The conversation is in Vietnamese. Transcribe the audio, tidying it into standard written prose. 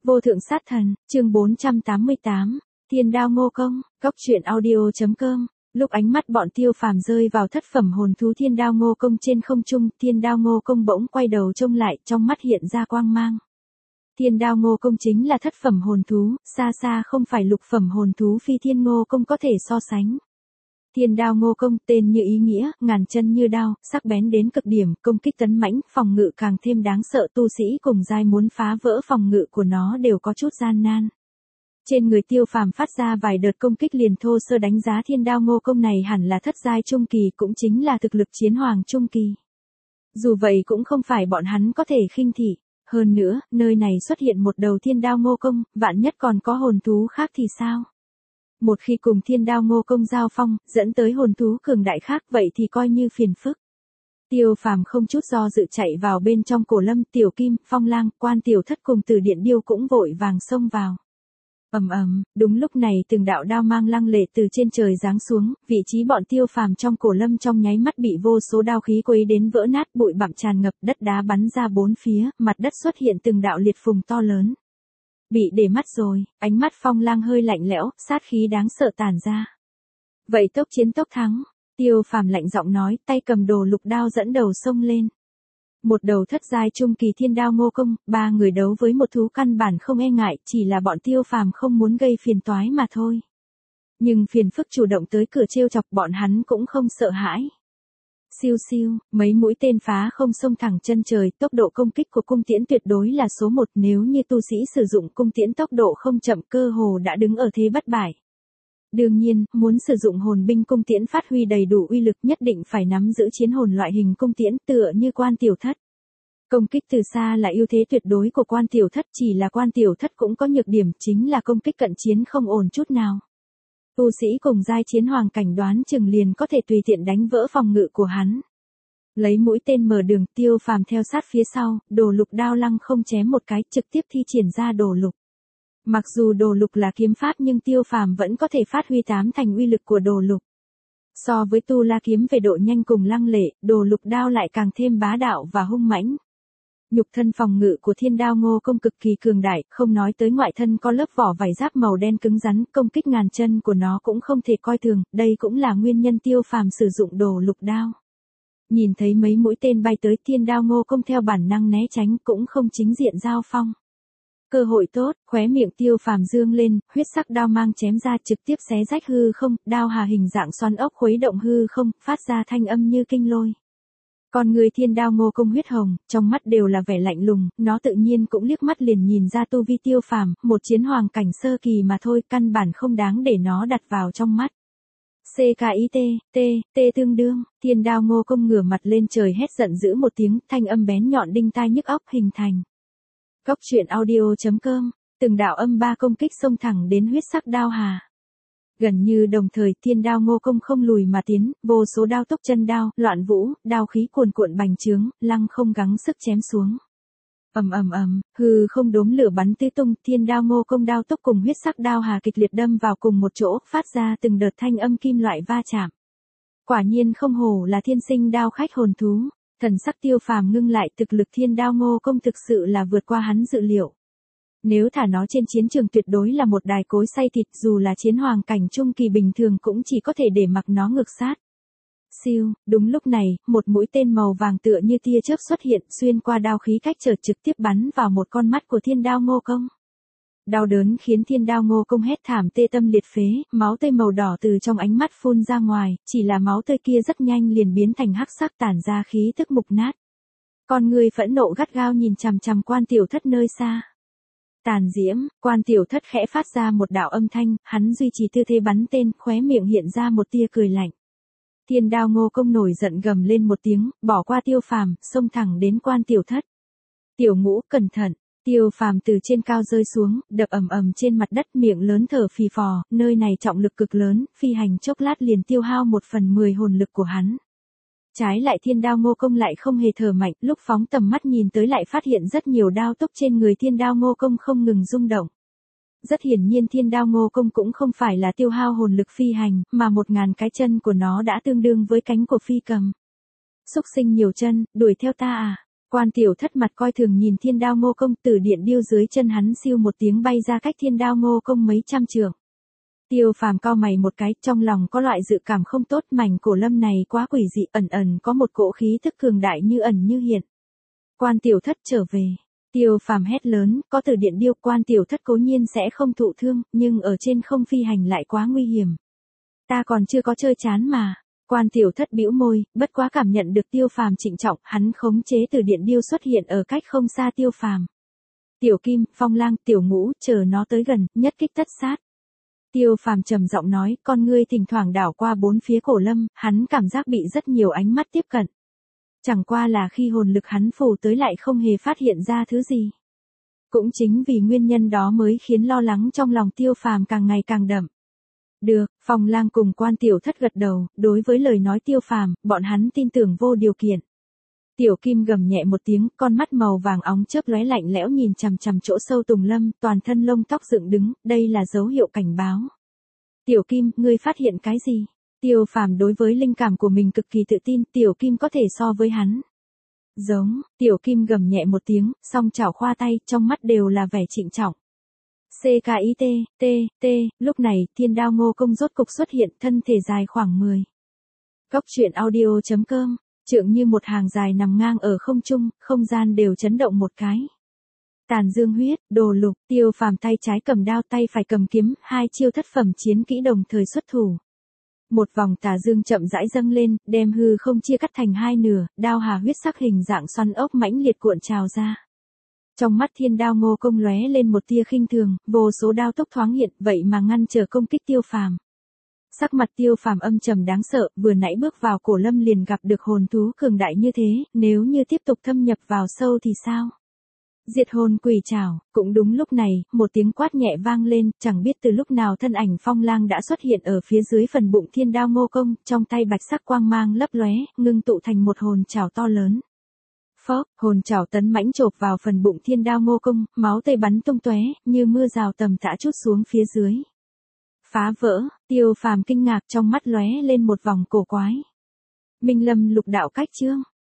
Vô thượng sát thần, chương 488, Thiên đao ngô công, góc truyện audio.com. Lúc ánh mắt bọn Tiêu Phàm rơi vào thất phẩm hồn thú thiên đao ngô công trên không trung, thiên đao ngô công bỗng quay đầu trông lại, trong mắt hiện ra quang mang. Thiên đao ngô công chính là thất phẩm hồn thú, xa xa không phải lục phẩm hồn thú phi thiên ngô công có thể so sánh. Thiên đao ngô công, tên như ý nghĩa, ngàn chân như đao, sắc bén đến cực điểm, công kích tấn mãnh, phòng ngự càng thêm đáng sợ, tu sĩ cùng giai muốn phá vỡ phòng ngự của nó đều có chút gian nan. Trên người Tiêu Phàm phát ra vài đợt công kích liền thô sơ đánh giá thiên đao ngô công này hẳn là thất giai trung kỳ, cũng chính là thực lực chiến hoàng trung kỳ. Dù vậy cũng không phải bọn hắn có thể khinh thị. Hơn nữa, nơi này xuất hiện một đầu thiên đao ngô công, vạn nhất còn có hồn thú khác thì sao? Một khi cùng thiên đao ngô công giao phong, dẫn tới hồn thú cường đại khác, vậy thì coi như phiền phức. Tiêu Phàm không chút do dự chạy vào bên trong cổ lâm, Tiểu Kim, Phong Lang, Quan Tiểu Thất cùng Từ Điện Điêu cũng vội vàng xông vào. Đúng lúc này từng đạo đao mang lăng lệ từ trên trời giáng xuống, vị trí bọn Tiêu Phàm trong cổ lâm trong nháy mắt bị vô số đao khí quấy đến vỡ nát, bụi bặm tràn ngập, đất đá bắn ra bốn phía, mặt đất xuất hiện từng đạo liệt phùng to lớn. Bị để mắt rồi, ánh mắt Phong Lang hơi lạnh lẽo, sát khí đáng sợ tản ra. Vậy tốc chiến tốc thắng, Tiêu Phàm lạnh giọng nói, tay cầm đồ lục đao dẫn đầu xông lên. Một đầu thất giai trung kỳ thiên đao ngô công, ba người đấu với một thú căn bản không e ngại, chỉ là bọn Tiêu Phàm không muốn gây phiền toái mà thôi. Nhưng phiền phức chủ động tới cửa trêu chọc, bọn hắn cũng không sợ hãi. Siêu siêu, mấy mũi tên phá không xông thẳng chân trời, tốc độ công kích của cung tiễn tuyệt đối là số 1, nếu như tu sĩ sử dụng cung tiễn tốc độ không chậm cơ hồ đã đứng ở thế bất bại. Đương nhiên, muốn sử dụng hồn binh cung tiễn phát huy đầy đủ uy lực nhất định phải nắm giữ chiến hồn loại hình cung tiễn tựa như Quan Tiểu Thất. Công kích từ xa là ưu thế tuyệt đối của Quan Tiểu Thất, chỉ là Quan Tiểu Thất cũng có nhược điểm, chính là công kích cận chiến không ổn chút nào. Tu sĩ cùng giai chiến hoàng cảnh đoán chừng liền có thể tùy tiện đánh vỡ phòng ngự của hắn. Lấy mũi tên mở đường, Tiêu Phàm theo sát phía sau, đồ lục đao lăng không chém một cái, trực tiếp thi triển ra đồ lục. Mặc dù đồ lục là kiếm pháp nhưng Tiêu Phàm vẫn có thể phát huy tám thành uy lực của đồ lục. So với tu la kiếm về độ nhanh cùng lăng lệ, đồ lục đao lại càng thêm bá đạo và hung mãnh. Nhục thân phòng ngự của thiên đao ngô công cực kỳ cường đại, không nói tới ngoại thân có lớp vỏ vảy giáp màu đen cứng rắn, công kích ngàn chân của nó cũng không thể coi thường, đây cũng là nguyên nhân Tiêu Phàm sử dụng đồ lục đao. Nhìn thấy mấy mũi tên bay tới, thiên đao ngô công theo bản năng né tránh, cũng không chính diện giao phong. Cơ hội tốt, khóe miệng Tiêu Phàm dương lên, huyết sắc đao mang chém ra trực tiếp xé rách hư không, đao hà hình dạng xoắn ốc khuấy động hư không, phát ra thanh âm như kinh lôi. Còn người thiên đao ngô công huyết hồng, trong mắt đều là vẻ lạnh lùng, nó tự nhiên cũng liếc mắt liền nhìn ra tu vi Tiêu Phàm, một chiến hoàng cảnh sơ kỳ mà thôi, căn bản không đáng để nó đặt vào trong mắt. CKIT, tương đương, thiên đao ngô công ngửa mặt lên trời hét giận dữ một tiếng, thanh âm bén nhọn đinh tai nhức óc hình thành. Góc truyện audio.com, từng đạo âm ba công kích xông thẳng đến huyết sắc đao hà. Gần như đồng thời, thiên đao ngô công không lùi mà tiến, vô số đao tốc chân đao, loạn vũ, đao khí cuồn cuộn bành trướng, lăng không gắng sức chém xuống. Hư không đốm lửa bắn tứ tung, thiên đao ngô công đao tốc cùng huyết sắc đao hà kịch liệt đâm vào cùng một chỗ, phát ra từng đợt thanh âm kim loại va chạm. Quả nhiên không hổ là thiên sinh đao khách hồn thú. Thần sắc Tiêu Phàm ngưng lại, thực lực thiên đao ngô công thực sự là vượt qua hắn dự liệu. Nếu thả nó trên chiến trường tuyệt đối là một đài cối xay thịt, dù là chiến hoàng cảnh trung kỳ bình thường cũng chỉ có thể để mặc nó ngược sát. Siêu, đúng lúc này, một mũi tên màu vàng tựa như tia chớp xuất hiện, xuyên qua đao khí cách trở trực tiếp bắn vào một con mắt của thiên đao ngô công. Đau đớn khiến thiên đao ngô công hét thảm tê tâm liệt phế, máu tươi màu đỏ từ trong ánh mắt phun ra ngoài, chỉ là máu tươi kia rất nhanh liền biến thành hắc sắc tản ra khí tức mục nát. Con người phẫn nộ gắt gao nhìn chằm chằm Quan Tiểu Thất nơi xa. Tàn diễm, Quan Tiểu Thất khẽ phát ra một đạo âm thanh, hắn duy trì tư thế bắn tên, khóe miệng hiện ra một tia cười lạnh. Thiên đao ngô công nổi giận gầm lên một tiếng, bỏ qua Tiêu Phàm, xông thẳng đến Quan Tiểu Thất. Tiểu Ngũ, cẩn thận. Tiêu Phàm từ trên cao rơi xuống, đập ầm trên mặt đất, miệng lớn thở phì phò, nơi này trọng lực cực lớn, phi hành chốc lát liền tiêu hao 1/10 hồn lực của hắn. Trái lại thiên đao ngô công lại không hề thở mạnh, lúc phóng tầm mắt nhìn tới lại phát hiện rất nhiều đao tốc trên người thiên đao ngô công không ngừng rung động. Rất hiển nhiên thiên đao ngô công cũng không phải là tiêu hao hồn lực phi hành, mà 1000 cái chân của nó đã tương đương với cánh của phi cầm. Xúc sinh nhiều chân, đuổi theo ta à? Quan Tiểu Thất mặt coi thường nhìn Thiên Đao Ngô Công, từ điện điêu dưới chân hắn siêu một tiếng bay ra cách Thiên Đao Ngô Công mấy trăm trượng. Tiêu Phàm cau mày một cái, trong lòng có loại dự cảm không tốt, mảnh cổ lâm này quá quỷ dị, ẩn ẩn có một cỗ khí tức cường đại như ẩn như hiện. Quan Tiểu Thất trở về. Tiêu Phàm hét lớn, có từ điện điêu, Quan Tiểu Thất cố nhiên sẽ không thụ thương, nhưng ở trên không phi hành lại quá nguy hiểm. Ta còn chưa có chơi chán mà. Quan Tiểu Thất bĩu môi, bất quá cảm nhận được Tiêu Phàm trịnh trọng, hắn khống chế từ điện điêu xuất hiện ở cách không xa Tiêu Phàm. Tiểu Kim, Phong Lang, Tiểu Ngũ, chờ nó tới gần, nhất kích tất sát. Tiêu Phàm trầm giọng nói, con ngươi thỉnh thoảng đảo qua bốn phía cổ lâm, hắn cảm giác bị rất nhiều ánh mắt tiếp cận. Chẳng qua là khi hồn lực hắn phủ tới lại không hề phát hiện ra thứ gì. Cũng chính vì nguyên nhân đó mới khiến lo lắng trong lòng Tiêu Phàm càng ngày càng đậm. Được, Phong Lang cùng Quan Tiểu Thất gật đầu, đối với lời nói Tiêu Phàm, bọn hắn tin tưởng vô điều kiện. Tiểu Kim gầm nhẹ một tiếng, con mắt màu vàng óng chớp lóe lạnh lẽo nhìn chằm chằm chỗ sâu tùng lâm, toàn thân lông tóc dựng đứng, đây là dấu hiệu cảnh báo. Tiểu Kim, ngươi phát hiện cái gì? Tiêu Phàm đối với linh cảm của mình cực kỳ tự tin, Tiểu Kim có thể so với hắn. Giống, Tiểu Kim gầm nhẹ một tiếng, song chảo khoa tay, trong mắt đều là vẻ trịnh trọng. CKIT, lúc này, Thiên Đao Ngô Công rốt cục xuất hiện, thân thể dài khoảng 10. Cốc truyện audio.com, trượng như một hàng dài nằm ngang ở không trung, không gian đều chấn động một cái. Tàn dương huyết, đồ lục, Tiêu Phàm tay trái cầm đao tay phải cầm kiếm, hai chiêu thất phẩm chiến kỹ đồng thời xuất thủ. Một vòng tà dương chậm rãi dâng lên, đem hư không chia cắt thành hai nửa, đao hà huyết sắc hình dạng xoắn ốc mãnh liệt cuộn trào ra. Trong mắt Thiên Đao Ngô Công lóe lên một tia khinh thường, vô số đao tốc thoáng hiện, vậy mà ngăn trở công kích Tiêu Phàm. Sắc mặt Tiêu Phàm âm trầm đáng sợ, vừa nãy bước vào cổ lâm liền gặp được hồn thú cường đại như thế, nếu như tiếp tục thâm nhập vào sâu thì sao? Diệt hồn quỷ trảo, cũng đúng lúc này, một tiếng quát nhẹ vang lên, chẳng biết từ lúc nào thân ảnh Phong Lang đã xuất hiện ở phía dưới phần bụng Thiên Đao Ngô Công, trong tay bạch sắc quang mang lấp lóe, ngưng tụ thành một hồn trảo to lớn. Phốc, hồn trảo tấn mãnh chộp vào phần bụng Thiên Đao Ngô Công, máu tươi bắn tung tóe, như mưa rào tầm tã trút xuống phía dưới. Phá vỡ, Tiêu Phàm kinh ngạc, trong mắt lóe lên một vòng cổ quái. Minh Lâm lục đạo cách chương.